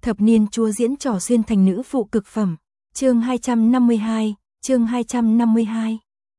Thập niên chúa diễn trò xuyên thành nữ phụ cực phẩm. Chương 252, chương 252.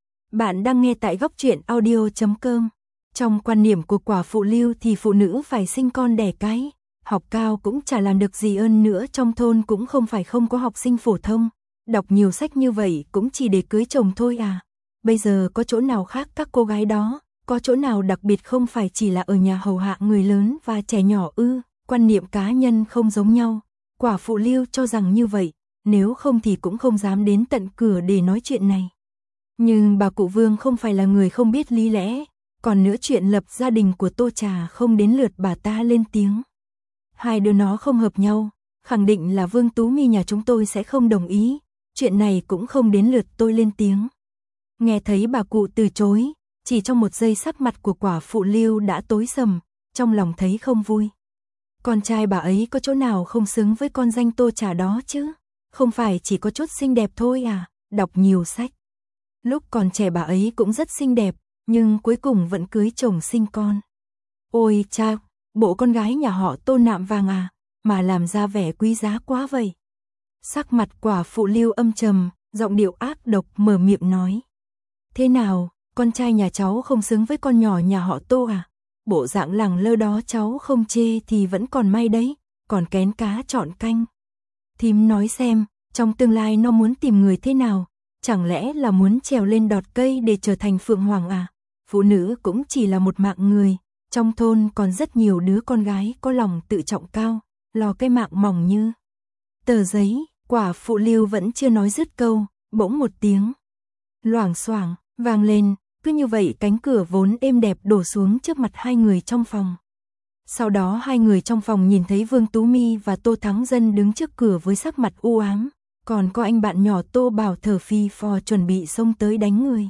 Bạn đang nghe tại góc truyện audio.com. Trong quan niệm của quả phụ Lưu thì phụ nữ phải sinh con đẻ cái, học cao cũng chả làm được gì hơn nữa, trong thôn cũng không phải không có học sinh phổ thông, đọc nhiều sách như vậy cũng chỉ để cưới chồng thôi à. Bây giờ có chỗ nào khác các cô gái đó, có chỗ nào đặc biệt không phải chỉ là ở nhà hầu hạ người lớn và trẻ nhỏ ư? Quan niệm cá nhân không giống nhau, quả phụ Lưu cho rằng như vậy, nếu không thì cũng không dám đến tận cửa để nói chuyện này. Nhưng bà cụ Vương không phải là người không biết lý lẽ, còn nữa chuyện lập gia đình của Tô Trà không đến lượt bà ta lên tiếng. Hai đứa nó không hợp nhau, khẳng định là Vương Tú My nhà chúng tôi sẽ không đồng ý, chuyện này cũng không đến lượt tôi lên tiếng. Nghe thấy bà cụ từ chối, chỉ trong một giây sắc mặt của quả phụ Lưu đã tối sầm, trong lòng thấy không vui. Con trai bà ấy có chỗ nào không xứng với con danh Tô Trà đó chứ? Không phải chỉ có chút xinh đẹp thôi à? Đọc nhiều sách. Lúc còn trẻ bà ấy cũng rất xinh đẹp, nhưng cuối cùng vẫn cưới chồng sinh con. Ôi cha, bộ con gái nhà họ Tô nạm vàng à, mà làm ra vẻ quý giá quá vậy. Sắc mặt quả phụ Lưu âm trầm, giọng điệu ác độc mở miệng nói. Thế nào, con trai nhà cháu không xứng với con nhỏ nhà họ Tô à? Bộ dạng lẳng lơ đó cháu không chê thì vẫn còn may đấy, còn kén cá chọn canh. Thím nói xem, trong tương lai nó muốn tìm người thế nào? Chẳng lẽ là muốn trèo lên đọt cây để trở thành phượng hoàng à? Phụ nữ cũng chỉ là một mạng người, trong thôn còn rất nhiều đứa con gái có lòng tự trọng cao, lo cái mạng mỏng như tờ giấy. Quả phụ Lưu vẫn chưa nói dứt câu, bỗng một tiếng loảng xoảng vang lên, cứ như vậy cánh cửa vốn êm đẹp đổ xuống trước mặt hai người trong phòng. Sau đó hai người trong phòng nhìn thấy Vương Tú My và Tô Thắng Dân đứng trước cửa với sắc mặt u ám, còn có anh bạn nhỏ Tô Bảo thở phì phò chuẩn bị xông tới đánh người.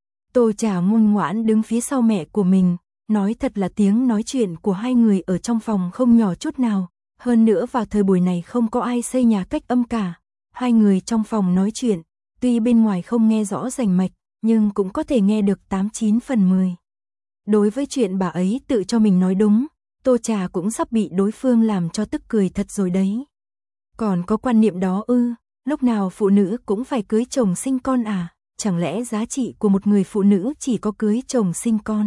Tô Trà ngoan ngoãn đứng phía sau mẹ của mình, nói thật là tiếng nói chuyện của hai người ở trong phòng không nhỏ chút nào, hơn nữa vào thời buổi này không có ai xây nhà cách âm cả. Hai người trong phòng nói chuyện, tuy bên ngoài không nghe rõ rành mạch, nhưng cũng có thể nghe được 89 phần 10. Đối với chuyện bà ấy tự cho mình nói đúng, Tô Trà cũng sắp bị đối phương làm cho tức cười thật rồi đấy. Còn có quan niệm đó ư? Lúc nào phụ nữ cũng phải cưới chồng sinh con à? Chẳng lẽ giá trị của một người phụ nữ chỉ có cưới chồng sinh con?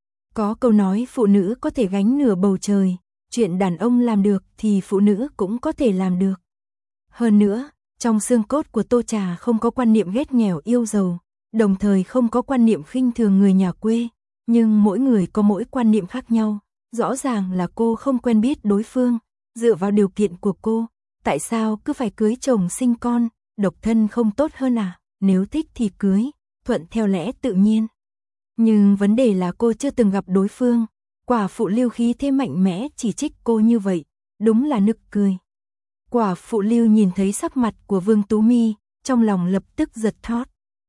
Có câu nói phụ nữ có thể gánh nửa bầu trời, chuyện đàn ông làm được thì phụ nữ cũng có thể làm được. Hơn nữa, trong xương cốt của Tô Trà không có quan niệm ghét nghèo yêu giàu, đồng thời không có quan niệm khinh thường người nhà quê, nhưng mỗi người có mỗi quan niệm khác nhau. Rõ ràng là cô không quen biết đối phương, dựa vào điều kiện của cô, tại sao cứ phải cưới chồng sinh con, độc thân không tốt hơn à? Nếu thích thì cưới, thuận theo lẽ tự nhiên. Nhưng vấn đề là cô chưa từng gặp đối phương, quả phụ Lưu khí thế mạnh mẽ chỉ trích cô như vậy, đúng là nực cười. Quả phụ Lưu nhìn thấy sắc mặt của Vương Tú My, trong lòng lập tức giật thót.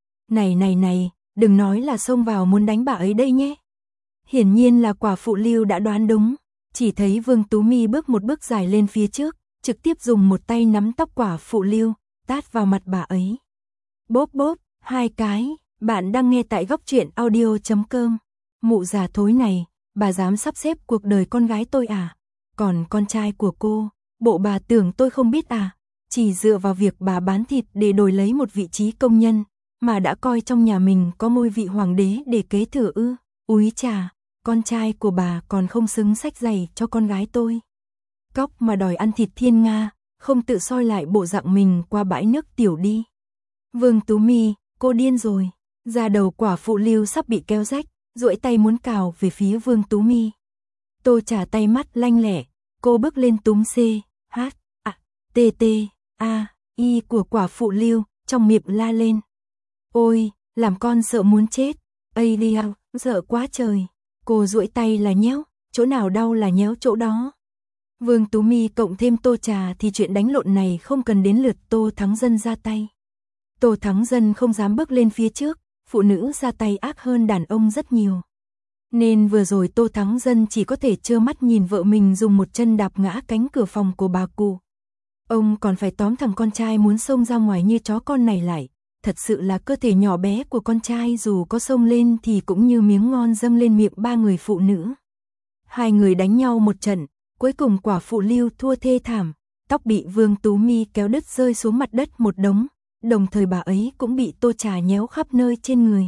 Này, đừng nói là xông vào muốn đánh bà ấy đây nhé. Hiển nhiên là quả phụ Lưu đã đoán đúng, chỉ thấy Vương Tú My bước một bước dài lên phía trước, trực tiếp dùng một tay nắm tóc quả phụ Lưu, tát vào mặt bà ấy. Bốp bốp, hai cái. Bạn đang nghe tại góc truyện audio.com. Mụ già thối này, bà dám sắp xếp cuộc đời con gái tôi à? Còn con trai của cô, bộ bà tưởng tôi không biết à? Chỉ dựa vào việc bà bán thịt để đổi lấy một vị trí công nhân, mà đã coi trong nhà mình có ngôi vị hoàng đế để kế thừa ư? Úi chà, con trai của bà còn không xứng xách giày cho con gái tôi. Cóc mà đòi ăn thịt thiên nga, không tự soi lại bộ dạng mình qua bãi nước tiểu đi. Vương Tú My, cô điên rồi. Da đầu quả phụ Lưu sắp bị kéo rách, duỗi tay muốn cào về phía Vương Tú My. Tô Trà tay mắt lanh lẹ, cô bước lên túm C, H, A, T, T, A, I của quả phụ Lưu, trong miệng la lên. Ôi, làm con sợ muốn chết. Ây liao, sợ quá trời. Cô duỗi tay là nhéo, chỗ nào đau là nhéo chỗ đó. Vương Tú My cộng thêm Tô Trà thì chuyện đánh lộn này không cần đến lượt Tô Thắng Dân ra tay. Tô Thắng Dân không dám bước lên phía trước, phụ nữ ra tay ác hơn đàn ông rất nhiều. Nên vừa rồi Tô Thắng Dân chỉ có thể trơ mắt nhìn vợ mình dùng một chân đạp ngã cánh cửa phòng của bà cụ. Ông còn phải tóm thằng con trai muốn xông ra ngoài như chó con này lại. Thật sự là cơ thể nhỏ bé của con trai dù có xông lên thì cũng như miếng ngon dâng lên miệng ba người phụ nữ. Hai người đánh nhau một trận, cuối cùng quả phụ Lưu thua thê thảm, tóc bị Vương Tú Mi kéo đứt rơi xuống mặt đất một đống, đồng thời bà ấy cũng bị Tô Trà nhéo khắp nơi trên người.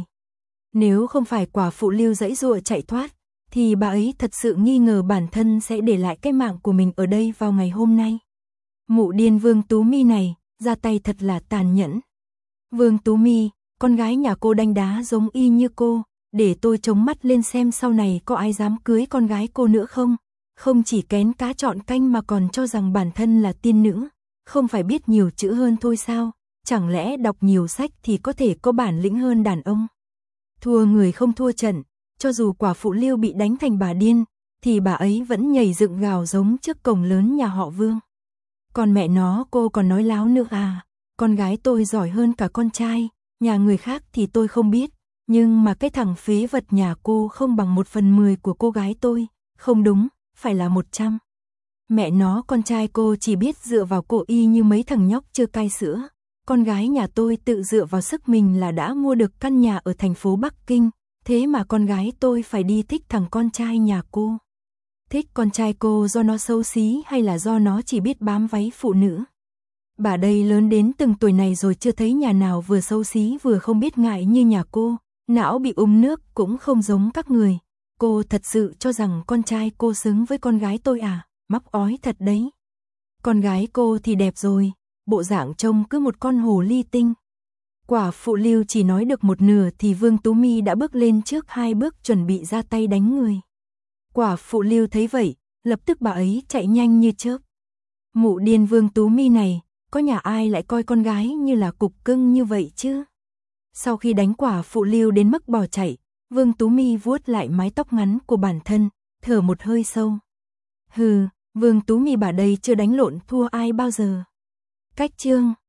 Nếu không phải quả phụ Lưu giãy giụa chạy thoát, thì bà ấy thật sự nghi ngờ bản thân sẽ để lại cái mạng của mình ở đây vào ngày hôm nay. Mụ điên Vương Tú Mi này, ra tay thật là tàn nhẫn. Vương Tú Mi, con gái nhà cô đánh đá giống y như cô, để tôi chống mắt lên xem sau này có ai dám cưới con gái cô nữa không? Không chỉ kén cá chọn canh mà còn cho rằng bản thân là tiên nữ, không phải biết nhiều chữ hơn thôi sao? Chẳng lẽ đọc nhiều sách thì có thể có bản lĩnh hơn đàn ông? Thua người không thua trận, cho dù quả phụ Lưu bị đánh thành bà điên, thì bà ấy vẫn nhảy dựng gào giống trước cổng lớn nhà họ Vương. Còn mẹ nó cô còn nói láo nữa à, con gái tôi giỏi hơn cả con trai, nhà người khác thì tôi không biết, nhưng mà cái thằng phế vật nhà cô không bằng 1/10 của cô gái tôi, không đúng, phải là 100. Mẹ nó con trai cô chỉ biết dựa vào cô y như mấy thằng nhóc chưa cai sữa, con gái nhà tôi tự dựa vào sức mình là đã mua được căn nhà ở thành phố Bắc Kinh, thế mà con gái tôi phải đi thích thằng con trai nhà cô. Thích con trai cô do nó xấu xí hay là do nó chỉ biết bám váy phụ nữ? Bà đây lớn đến từng tuổi này rồi chưa thấy nhà nào vừa xấu xí vừa không biết ngại như nhà cô, não bị nước cũng không giống các người. Cô thật sự cho rằng con trai cô xứng với con gái tôi à? Mắc ói thật đấy. Con gái cô thì đẹp rồi, bộ dạng trông cứ một con hồ ly tinh. Quả phụ Lưu chỉ nói được một nửa thì Vương Tú Mi đã bước lên trước 2 bước chuẩn bị ra tay đánh người. Quả phụ Lưu thấy vậy, lập tức bà ấy chạy nhanh như chớp. Mụ điên Vương Tú Mi này, có nhà ai lại coi con gái như là cục cưng như vậy chứ? Sau khi đánh quả phụ Lưu đến mức bỏ chạy, Vương Tú Mi vuốt lại mái tóc ngắn của bản thân, thở một hơi sâu. Hừ, Vương Tú Mi bà đây chưa đánh lộn thua ai bao giờ. Cách chương